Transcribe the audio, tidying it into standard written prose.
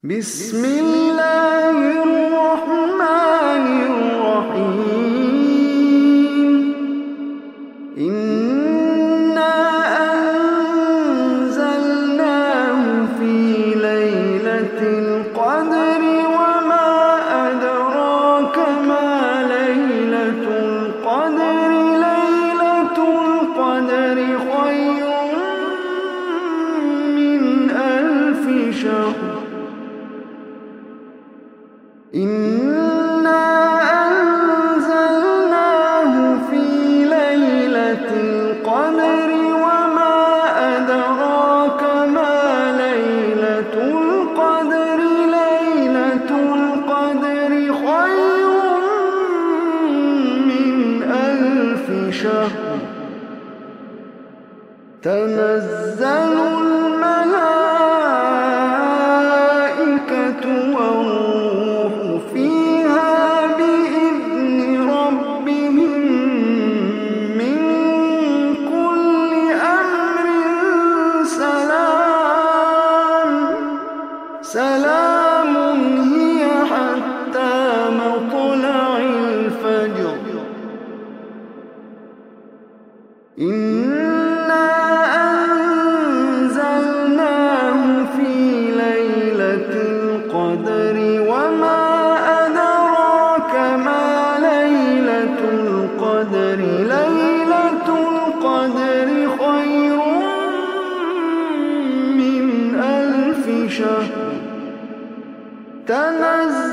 بسم الله الرحمن الرحيم إنا أنزلناه في ليلة القدر وما أدراك ما ليلة القدر ليلة القدر خير من 1000 شهر إنا أنزلناه في ليلة القدر وما أدراك ما ليلة القدر ليلة القدر خير من 1000 شهر تنزل الملائكة والروح فيها بإذن ربهم من كل أمر سلام هي حتى مطلع الفجر إنا أنزلناه في ليلة القدر وما أدراك ما ليلة القدر ليلة القدر خير من 1000 شهر تنزل